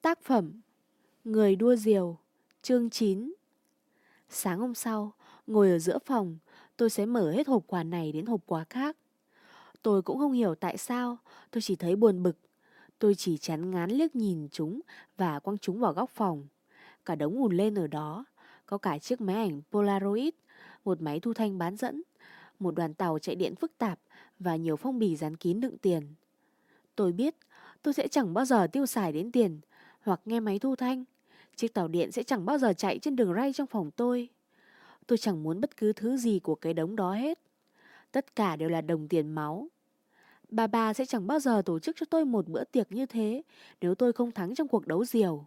Tác phẩm Người đua diều, chương 9. Sáng hôm sau, ngồi ở giữa phòng, tôi sẽ mở hết hộp quà này đến hộp quà khác. Tôi cũng không hiểu tại sao, tôi chỉ thấy buồn bực. Tôi chỉ chán ngán liếc nhìn chúng và quăng chúng vào góc phòng. Cả đống ùn lên ở đó, có cả chiếc máy ảnh Polaroid, một máy thu thanh bán dẫn, một đoàn tàu chạy điện phức tạp và nhiều phong bì dán kín đựng tiền. Tôi biết tôi sẽ chẳng bao giờ tiêu xài đến tiền hoặc nghe máy thu thanh. Chiếc tàu điện sẽ chẳng bao giờ chạy trên đường ray trong phòng tôi. Tôi chẳng muốn bất cứ thứ gì của cái đống đó hết. Tất cả đều là đồng tiền máu. Bà sẽ chẳng bao giờ tổ chức cho tôi một bữa tiệc như thế nếu tôi không thắng trong cuộc đấu diều.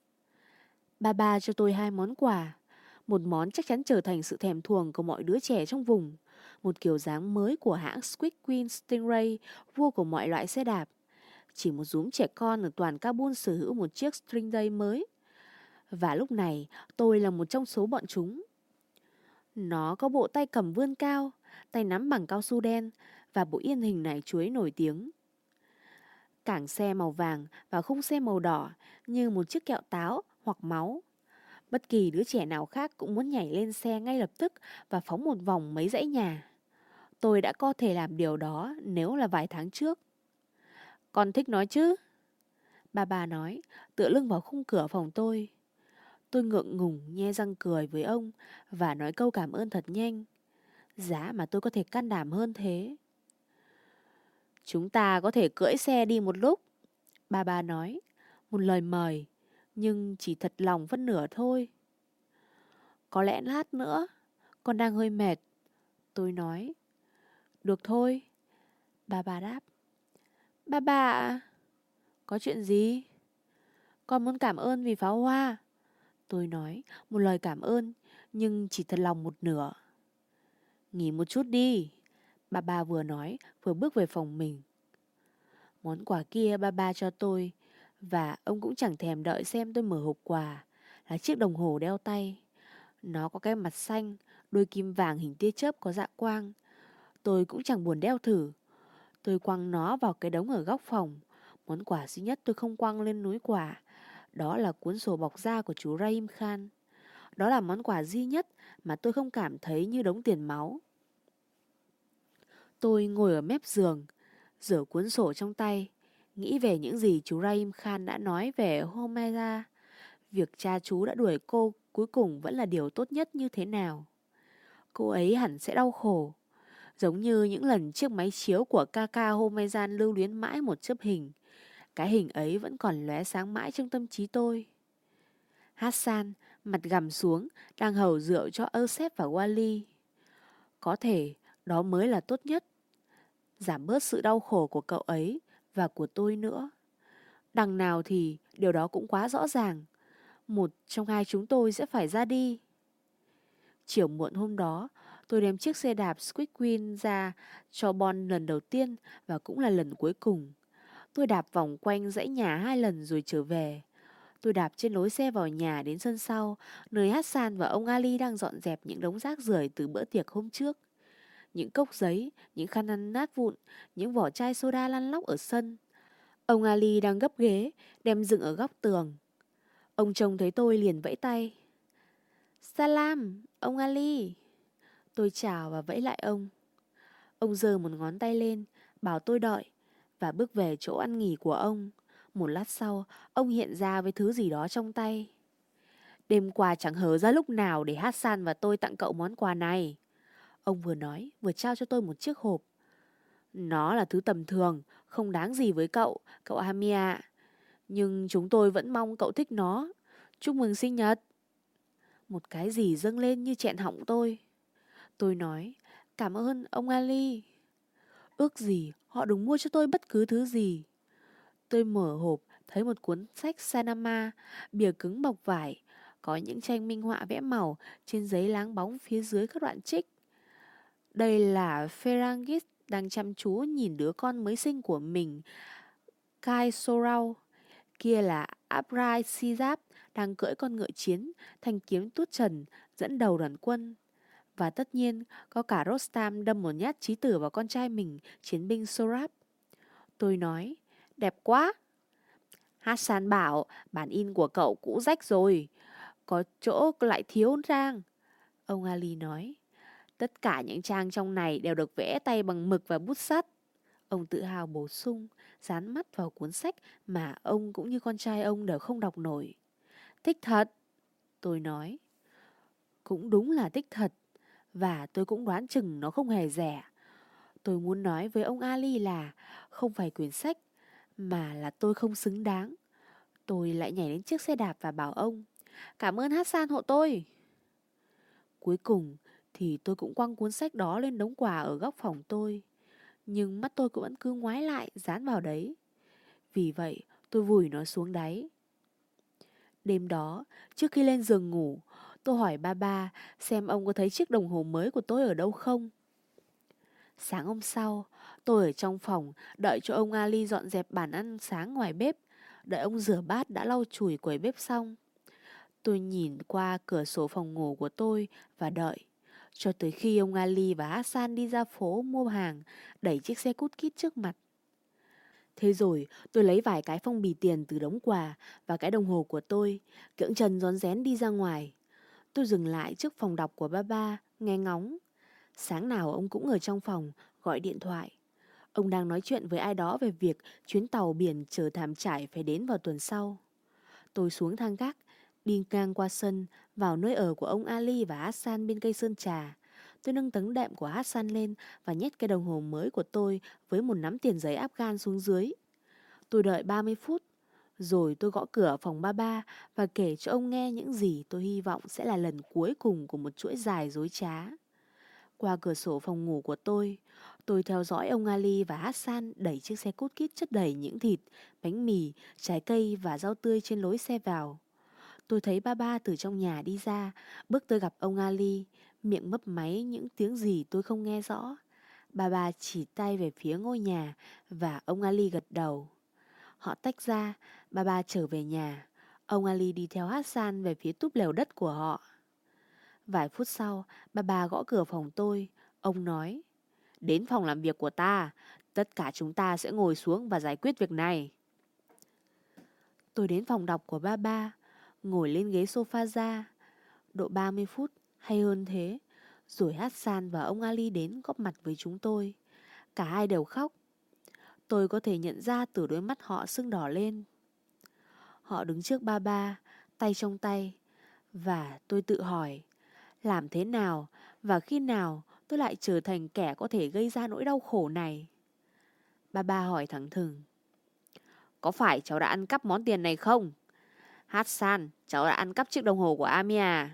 Bà cho tôi 2 món quà. Một món chắc chắn trở thành sự thèm thuồng của mọi đứa trẻ trong vùng. Một kiểu dáng mới của hãng Squid Queen Stingray, vua của mọi loại xe đạp. Chỉ một rúm trẻ con ở toàn Kabul sở hữu một chiếc Stingray mới. Và lúc này tôi là một trong số bọn chúng. Nó có bộ tay cầm vươn cao, tay nắm bằng cao su đen và bộ yên hình nải chuối nổi tiếng. Cảng xe màu vàng và khung xe màu đỏ như một chiếc kẹo táo hoặc máu. Bất kỳ đứa trẻ nào khác cũng muốn nhảy lên xe ngay lập tức và phóng một vòng mấy dãy nhà. Tôi đã có thể làm điều đó nếu là vài tháng trước. Con thích nó chứ? Bà nói, tựa lưng vào khung cửa phòng tôi. Tôi ngượng ngùng nhe răng cười với ông và nói câu cảm ơn thật nhanh. Giá mà tôi có thể can đảm hơn thế. Chúng ta có thể cưỡi xe đi một lúc. Bà nói, một lời mời, nhưng chỉ thật lòng phân nửa thôi. Có lẽ lát nữa, con đang hơi mệt. Tôi nói, được thôi. Bà đáp. Bà ạ. Có chuyện gì? Con muốn cảm ơn vì pháo hoa. Tôi nói, một lời cảm ơn, nhưng chỉ thật lòng một nửa. Nghỉ một chút đi. Bà vừa nói, vừa bước về phòng mình. Món quà kia bà cho tôi, và ông cũng chẳng thèm đợi xem tôi mở hộp quà, là chiếc đồng hồ đeo tay. Nó có cái mặt xanh, đôi kim vàng hình tia chớp có dạ quang. Tôi cũng chẳng buồn đeo thử. Tôi quăng nó vào cái đống ở góc phòng. Món quà duy nhất tôi không quăng lên núi quà, đó là cuốn sổ bọc da của chú Rahim Khan. Đó là món quà duy nhất mà tôi không cảm thấy như đống tiền máu. Tôi ngồi ở mép giường, giở cuốn sổ trong tay, nghĩ về những gì chú Rahim Khan đã nói về Homaira. Việc cha chú đã đuổi cô cuối cùng vẫn là điều tốt nhất như thế nào. Cô ấy hẳn sẽ đau khổ, giống như những lần chiếc máy chiếu của Kaka Homaizan lưu luyến mãi một chớp hình. Cái hình ấy vẫn còn lóe sáng mãi trong tâm trí tôi. Hassan, mặt gằm xuống, đang hầu rượu cho Euseb và Wally. Có thể đó mới là tốt nhất. Giảm bớt sự đau khổ của cậu ấy và của tôi nữa. Đằng nào thì điều đó cũng quá rõ ràng. Một trong hai chúng tôi sẽ phải ra đi. Chiều muộn hôm đó, tôi đem chiếc xe đạp Squid Queen ra cho Bon lần đầu tiên và cũng là lần cuối cùng. Tôi đạp vòng quanh dãy nhà 2 lần rồi trở về. Tôi đạp trên lối xe vào nhà đến sân sau, nơi Hassan và ông Ali đang dọn dẹp những đống rác rưởi từ bữa tiệc hôm trước. Những cốc giấy, những khăn ăn nát vụn, những vỏ chai soda lăn lóc ở sân. Ông Ali đang gấp ghế, đem dựng ở góc tường. Ông trông thấy tôi liền vẫy tay. Salam, ông Ali. Tôi chào và vẫy lại ông. Ông giơ một ngón tay lên, bảo tôi đợi, và bước về chỗ ăn nghỉ của ông. Một lát sau, ông hiện ra với thứ gì đó trong tay. Đêm qua chẳng hở ra lúc nào để Hassan và tôi tặng cậu món quà này. Ông vừa nói, vừa trao cho tôi một chiếc hộp. Nó là thứ tầm thường, không đáng gì với cậu, cậu Hamia. Nhưng chúng tôi vẫn mong cậu thích nó. Chúc mừng sinh nhật. Một cái gì dâng lên như chẹn họng tôi. Tôi nói, cảm ơn ông Ali. Ước gì họ đừng mua cho tôi bất cứ thứ gì. Tôi mở hộp, thấy một cuốn sách Sanama, bìa cứng bọc vải, có những tranh minh họa vẽ màu trên giấy láng bóng phía dưới các đoạn trích. Đây là Ferangis đang chăm chú nhìn đứa con mới sinh của mình, Kai Sorau. Kia là Abrai Sizap đang cưỡi con ngựa chiến, thanh kiếm tuốt trần, dẫn đầu đoàn quân. Và tất nhiên có cả Rostam đâm một nhát chí tử vào con trai mình, chiến binh Sorab. Tôi nói, đẹp quá. Hassan bảo bản in của cậu cũ rách rồi, có chỗ lại thiếu trang. Ông Ali nói. Tất cả những trang trong này đều được vẽ tay bằng mực và bút sắt. Ông tự hào bổ sung, dán mắt vào cuốn sách mà ông cũng như con trai ông đều không đọc nổi. Thích thật, tôi nói. Cũng đúng là thích thật, và tôi cũng đoán chừng nó không hề rẻ. Tôi muốn nói với ông Ali là không phải quyển sách, mà là tôi không xứng đáng. Tôi lại nhảy lên chiếc xe đạp và bảo ông, cảm ơn Hassan hộ tôi. Cuối cùng thì tôi cũng quăng cuốn sách đó lên đống quà ở góc phòng tôi. Nhưng mắt tôi cũng vẫn cứ ngoái lại dán vào đấy. Vì vậy tôi vùi nó xuống đáy. Đêm đó, trước khi lên giường ngủ, tôi hỏi ba xem ông có thấy chiếc đồng hồ mới của tôi ở đâu không. Sáng hôm sau, tôi ở trong phòng đợi cho ông Ali dọn dẹp bàn ăn sáng ngoài bếp. Đợi ông rửa bát đã lau chùi quầy bếp xong. Tôi nhìn qua cửa sổ phòng ngủ của tôi và đợi. Cho tới khi ông Ali và Hassan đi ra phố mua hàng, đẩy chiếc xe cút kít trước mặt. Thế rồi tôi lấy vài cái phong bì tiền từ đống quà và cái đồng hồ của tôi, kiễng chân rón rén đi ra ngoài. Tôi dừng lại trước phòng đọc của ba, nghe ngóng. Sáng nào ông cũng ở trong phòng, gọi điện thoại. Ông đang nói chuyện với ai đó về việc chuyến tàu biển chở thảm trải phải đến vào tuần sau. Tôi xuống thang gác, đi ngang qua sân, vào nơi ở của ông Ali và Hassan bên cây sơn trà. Tôi nâng tấm đệm của Hassan lên và nhét cái đồng hồ mới của tôi với một nắm tiền giấy Afghan xuống dưới. Tôi đợi 30 phút, rồi tôi gõ cửa phòng ba và kể cho ông nghe những gì tôi hy vọng sẽ là lần cuối cùng của một chuỗi dài dối trá. Qua cửa sổ phòng ngủ của tôi theo dõi ông Ali và Hassan đẩy chiếc xe cút kít chất đầy những thịt, bánh mì, trái cây và rau tươi trên lối xe vào. Tôi thấy ba từ trong nhà đi ra, bước tới gặp ông Ali, miệng mấp máy những tiếng gì tôi không nghe rõ. Ba chỉ tay về phía ngôi nhà và ông Ali gật đầu. Họ tách ra, ba trở về nhà. Ông Ali đi theo Hassan về phía túp lều đất của họ. Vài phút sau, ba gõ cửa phòng tôi. Ông nói, đến phòng làm việc của ta, tất cả chúng ta sẽ ngồi xuống và giải quyết việc này. Tôi đến phòng đọc của ba, ngồi lên ghế sofa ra. Độ 30 phút hay hơn thế, rồi Hassan và ông Ali đến góp mặt với chúng tôi. Cả hai đều khóc. Tôi có thể nhận ra từ đôi mắt họ sưng đỏ lên. Họ đứng trước ba, tay trong tay. Và tôi tự hỏi, làm thế nào và khi nào tôi lại trở thành kẻ có thể gây ra nỗi đau khổ này? Ba hỏi thẳng thừng. Có phải cháu đã ăn cắp món tiền này không? Hassan, cháu đã ăn cắp chiếc đồng hồ của Amia.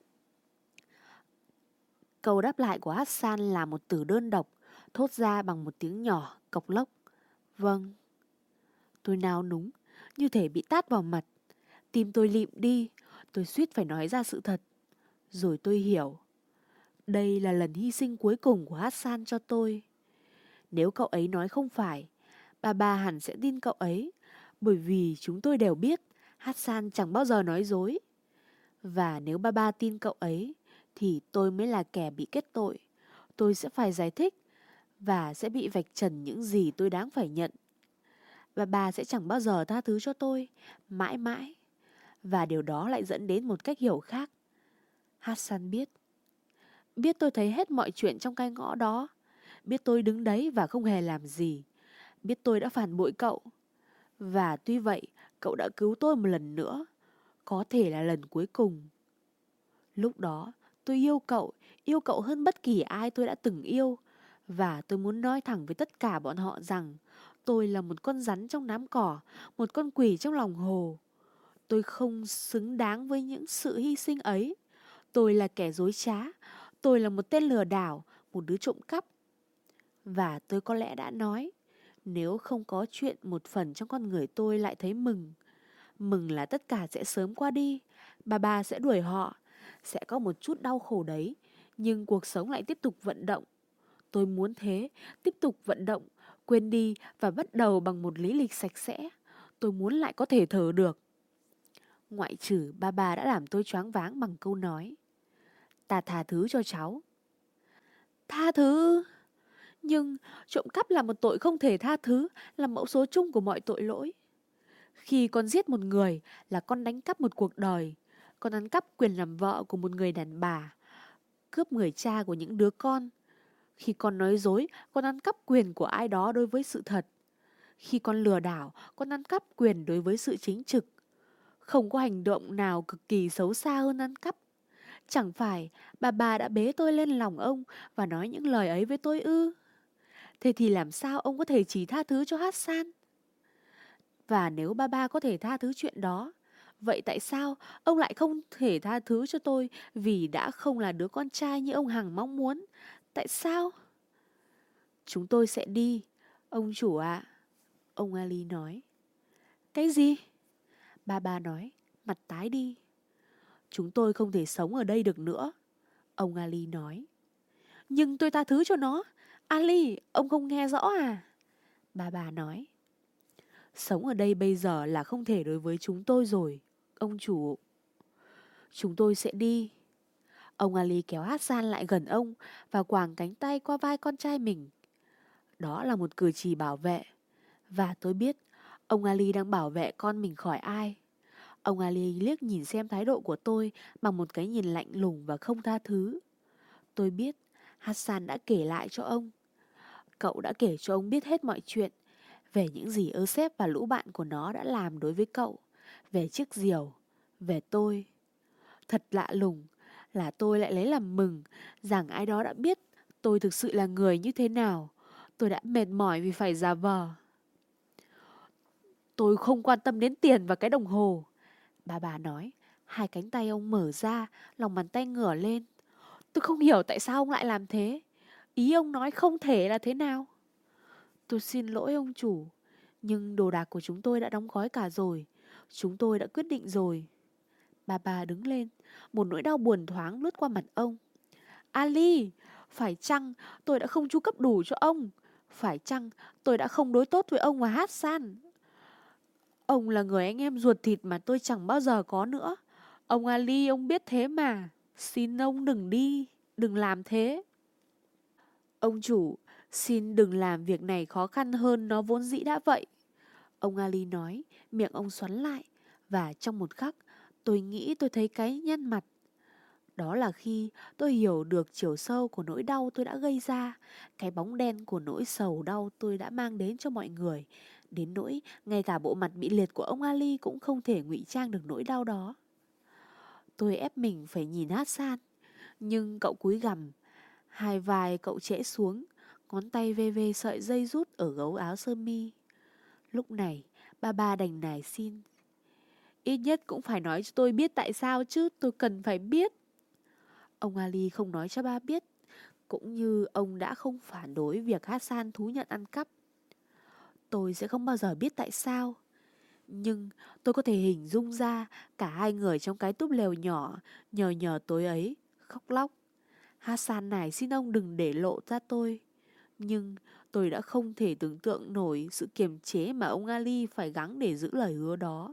Câu đáp lại của Hassan là một từ đơn độc, thốt ra bằng một tiếng nhỏ, cộc lốc. Vâng. Tôi nao núng, như thể bị tát vào mặt. Tim tôi lịm đi, tôi suýt phải nói ra sự thật. Rồi tôi hiểu. Đây là lần hy sinh cuối cùng của Hassan cho tôi. Nếu cậu ấy nói không phải, ba hẳn sẽ tin cậu ấy. Bởi vì chúng tôi đều biết Hassan chẳng bao giờ nói dối. Và nếu ba tin cậu ấy, thì tôi mới là kẻ bị kết tội. Tôi sẽ phải giải thích và sẽ bị vạch trần những gì tôi đáng phải nhận. Ba sẽ chẳng bao giờ tha thứ cho tôi, mãi mãi. Và điều đó lại dẫn đến một cách hiểu khác. Hassan biết tôi thấy hết mọi chuyện trong cái ngõ đó. Biết tôi đứng đấy và không hề làm gì. Biết tôi đã phản bội cậu. Và tuy vậy, cậu đã cứu tôi một lần nữa. Có thể là lần cuối cùng. Lúc đó, tôi yêu cậu hơn bất kỳ ai tôi đã từng yêu. Và tôi muốn nói thẳng với tất cả bọn họ rằng tôi là một con rắn trong đám cỏ, một con quỷ trong lòng hồ. Tôi không xứng đáng với những sự hy sinh ấy. Tôi là kẻ dối trá. Tôi là một tên lừa đảo, một đứa trộm cắp. Và tôi có lẽ đã nói, nếu không có chuyện một phần trong con người tôi lại thấy mừng. Mừng là tất cả sẽ sớm qua đi. Ba sẽ đuổi họ. Sẽ có một chút đau khổ đấy. Nhưng cuộc sống lại tiếp tục vận động. Tôi muốn thế, tiếp tục vận động, quên đi và bắt đầu bằng một lý lịch sạch sẽ. Tôi muốn lại có thể thở được. Ngoại trừ ba đã làm tôi choáng váng bằng câu nói. Ta tha thứ cho cháu. Tha thứ? Nhưng trộm cắp là một tội không thể tha thứ, là mẫu số chung của mọi tội lỗi. Khi con giết một người là con đánh cắp một cuộc đời. Con ăn cắp quyền làm vợ của một người đàn bà, cướp người cha của những đứa con. Khi con nói dối, con ăn cắp quyền của ai đó đối với sự thật. Khi con lừa đảo, con ăn cắp quyền đối với sự chính trực. Không có hành động nào cực kỳ xấu xa hơn ăn cắp. Chẳng phải bà đã bế tôi lên lòng ông và nói những lời ấy với tôi ư? Thế thì làm sao ông có thể chỉ tha thứ cho Hassan? Và nếu ba có thể tha thứ chuyện đó, vậy tại sao ông lại không thể tha thứ cho tôi vì đã không là đứa con trai như ông Hằng mong muốn? Tại sao? Chúng tôi sẽ đi, ông chủ ạ. Ông Ali nói. Cái gì? Ba nói, mặt tái đi. Chúng tôi không thể sống ở đây được nữa, ông Ali nói. Nhưng tôi tha thứ cho nó. Ali, ông không nghe rõ à? Bà nói. Sống ở đây bây giờ là không thể đối với chúng tôi rồi, ông chủ. Chúng tôi sẽ đi. Ông Ali kéo Hassan lại gần ông và quàng cánh tay qua vai con trai mình. Đó là một cử chỉ bảo vệ. Và tôi biết ông Ali đang bảo vệ con mình khỏi ai. Ông Ali liếc nhìn xem thái độ của tôi bằng một cái nhìn lạnh lùng và không tha thứ. Tôi biết Hassan đã kể lại cho ông. Cậu đã kể cho ông biết hết mọi chuyện về những gì Euseb và lũ bạn của nó đã làm đối với cậu, về chiếc diều, về tôi. Thật lạ lùng là tôi lại lấy làm mừng rằng ai đó đã biết tôi thực sự là người như thế nào. Tôi đã mệt mỏi vì phải giả vờ. Tôi không quan tâm đến tiền và cái đồng hồ. Bà nói, hai cánh tay ông mở ra, lòng bàn tay ngửa lên. Tôi không hiểu tại sao ông lại làm thế. Ý ông nói không thể là thế nào? Tôi xin lỗi ông chủ, nhưng đồ đạc của chúng tôi đã đóng gói cả rồi. Chúng tôi đã quyết định rồi. Bà đứng lên, một nỗi đau buồn thoáng lướt qua mặt ông. Ali, phải chăng tôi đã không chu cấp đủ cho ông? Phải chăng tôi đã không đối tốt với ông và Hassan? Ông là người anh em ruột thịt mà tôi chẳng bao giờ có nữa. Ông Ali, ông biết thế mà. Xin ông đừng đi, đừng làm thế. Ông chủ, xin đừng làm việc này khó khăn hơn nó vốn dĩ đã vậy. Ông Ali nói, miệng ông xoắn lại. Và trong một khắc, tôi nghĩ tôi thấy cái nhăn mặt. Đó là khi tôi hiểu được chiều sâu của nỗi đau tôi đã gây ra, cái bóng đen của nỗi sầu đau tôi đã mang đến cho mọi người. Đến nỗi ngay cả bộ mặt bị liệt của ông Ali cũng không thể ngụy trang được nỗi đau đó. Tôi ép mình phải nhìn Hassan, nhưng cậu cúi gằm, hai vai cậu trễ xuống, ngón tay ve ve sợi dây rút ở gấu áo sơ mi. Lúc này, ba đành nài xin. Ít nhất cũng phải nói cho tôi biết tại sao chứ, tôi cần phải biết. Ông Ali không nói cho ba biết, cũng như ông đã không phản đối việc Hassan thú nhận ăn cắp. Tôi sẽ không bao giờ biết tại sao. Nhưng tôi có thể hình dung ra cả hai người trong cái túp lều nhỏ nhờ tối ấy, khóc lóc. Hassan này xin ông đừng để lộ ra tôi. Nhưng tôi đã không thể tưởng tượng nổi sự kiềm chế mà ông Ali phải gắng để giữ lời hứa đó.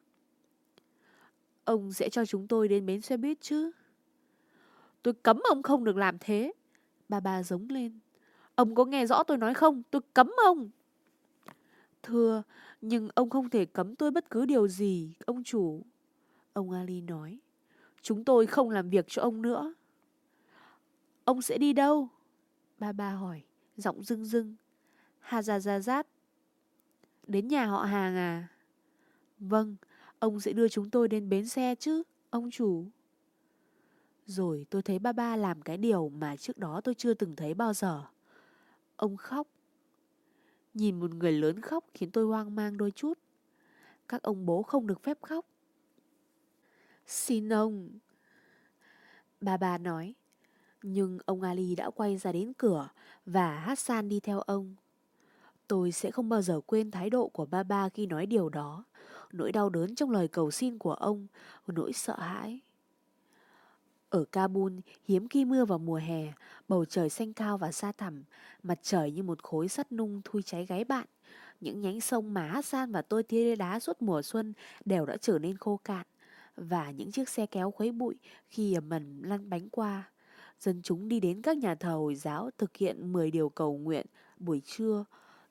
Ông sẽ cho chúng tôi đến bến xe buýt chứ? Tôi cấm ông không được làm thế. Bà giống lên. Ông có nghe rõ tôi nói không? Tôi cấm ông. Thưa, nhưng ông không thể cấm tôi bất cứ điều gì, ông chủ. Ông Ali nói. Chúng tôi không làm việc cho ông nữa. Ông sẽ đi đâu? Bà hỏi, giọng rưng rưng. Hajazazat. Đến nhà họ hàng à? Vâng, ông sẽ đưa chúng tôi đến bến xe chứ, ông chủ. Rồi tôi thấy ba làm cái điều mà trước đó tôi chưa từng thấy bao giờ. Ông khóc. Nhìn một người lớn khóc khiến tôi hoang mang đôi chút. Các ông bố không được phép khóc. Xin ông. Bà nói. Nhưng ông Ali đã quay ra đến cửa và Hassan đi theo ông. Tôi sẽ không bao giờ quên thái độ của ba khi nói điều đó. Nỗi đau đớn trong lời cầu xin của ông, nỗi sợ hãi. Ở Kabul, hiếm khi mưa vào mùa hè, bầu trời xanh cao và xa thẳm, mặt trời như một khối sắt nung thui cháy gáy bạn. Những nhánh sông mà Hassan và tôi tia đá suốt mùa xuân đều đã trở nên khô cạn, và những chiếc xe kéo khuấy bụi khi ầm ầm lăn bánh qua. Dân chúng đi đến các nhà thờ Hồi giáo thực hiện 10 điều cầu nguyện buổi trưa,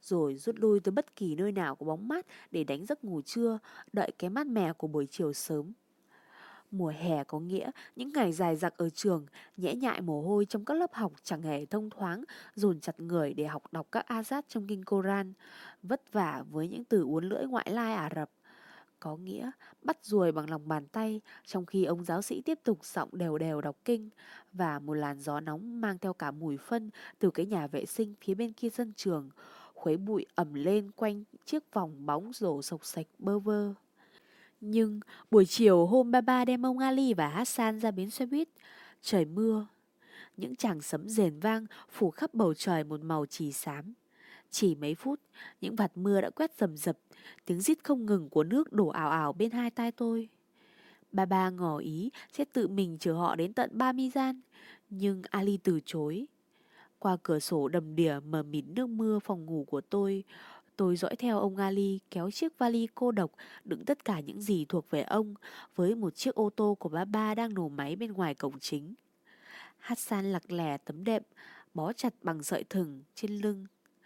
rồi rút lui tới bất kỳ nơi nào có bóng mát để đánh giấc ngủ trưa, đợi cái mát mẻ của buổi chiều sớm. Mùa hè có nghĩa những ngày dài dặc ở trường, nhễ nhại mồ hôi trong các lớp học chẳng hề thông thoáng, dồn chặt người để học đọc các azat trong kinh Koran, vất vả với những từ uốn lưỡi ngoại lai Ả Rập. Có nghĩa bắt ruồi bằng lòng bàn tay, trong khi ông giáo sĩ tiếp tục giọng đều đều đọc kinh, và một làn gió nóng mang theo cả mùi phân từ cái nhà vệ sinh phía bên kia sân trường, khuấy bụi ẩm lên quanh chiếc vòng bóng rổ sộc sạch bơ vơ. Nhưng buổi chiều hôm ba ba đem ông Ali và Hassan ra bến xe buýt, trời mưa, những tràng sấm rền vang phủ khắp bầu trời một màu chì xám. Chỉ mấy phút, những vạt mưa đã quét rầm rập, tiếng rít không ngừng của nước đổ ào ào bên hai tai tôi. Ba ba ngỏ ý sẽ tự mình chở họ đến tận Ba Mizan, nhưng Ali từ chối. Qua cửa sổ đầm đìa mờ mịt nước mưa phòng ngủ của tôi dõi theo ông Ali kéo chiếc vali cô độc đựng tất cả những gì thuộc về ông với một chiếc ô tô của ba ba đang nổ máy bên ngoài cổng chính. Hassan lặc lè tấm đệm, bó chặt bằng sợi thừng trên lưng.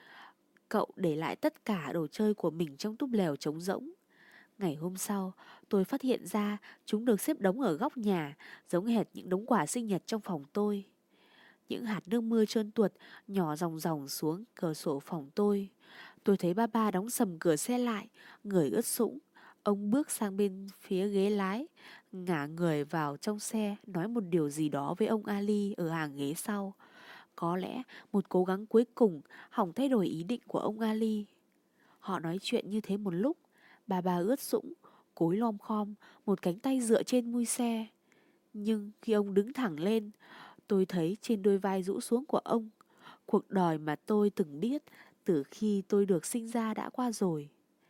Cậu để lại tất cả đồ chơi của mình trong túp lều trống rỗng. Ngày hôm sau, tôi phát hiện ra chúng được xếp đống ở góc nhà, giống hệt những đống quà sinh nhật trong phòng tôi. Những hạt nước mưa trơn tuột nhỏ ròng ròng xuống cửa sổ phòng tôi. Tôi thấy ba ba đóng sầm cửa xe lại, người ướt sũng. Ông bước sang bên phía ghế lái, ngả người vào trong xe, nói một điều gì đó với ông Ali ở hàng ghế sau. Có lẽ một cố gắng cuối cùng hỏng thay đổi ý định của ông Ali. Họ nói chuyện như thế một lúc, bà ướt sũng, cúi lom khom, một cánh tay dựa trên mui xe. Nhưng khi ông đứng thẳng lên, tôi thấy trên đôi vai rũ xuống của ông, cuộc đời mà tôi từng biết từ khi tôi được sinh ra đã qua rồi.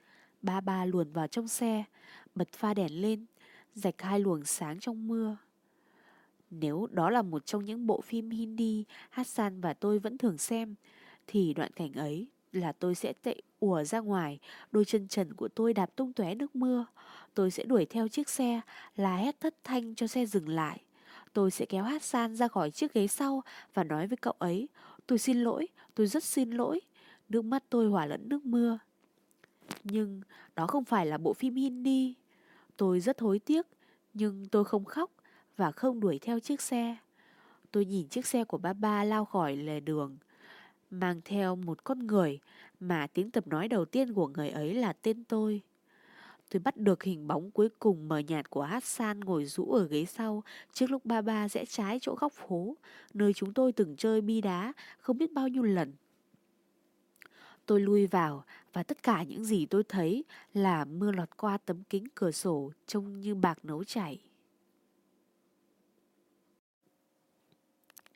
Ba luồn vào trong xe, bật pha đèn lên, rạch hai luồng sáng trong mưa. Nếu đó là một trong những bộ phim Hindi Hassan và tôi vẫn thường xem, thì đoạn cảnh ấy là tôi sẽ ùa ra ngoài, đôi chân trần của tôi đạp tung tóe nước mưa. Tôi sẽ đuổi theo chiếc xe, la hét thất thanh cho xe dừng lại. Tôi sẽ kéo Hassan ra khỏi chiếc ghế sau và nói với cậu ấy, tôi xin lỗi, tôi rất xin lỗi. Nước mắt tôi hòa lẫn nước mưa. Nhưng đó không phải là bộ phim Hindi. Tôi rất hối tiếc, nhưng tôi không khóc và không đuổi theo chiếc xe. Tôi nhìn chiếc xe của ba lao khỏi lề đường, mang theo một con người mà tiếng tập nói đầu tiên của người ấy là tên tôi. Tôi bắt được hình bóng cuối cùng mờ nhạt của Hassan ngồi rũ ở ghế sau trước lúc ba rẽ trái chỗ góc phố, nơi chúng tôi từng chơi bi đá không biết bao nhiêu lần. Tôi lui vào và tất cả những gì tôi thấy là mưa lọt qua tấm kính cửa sổ trông như bạc nấu chảy.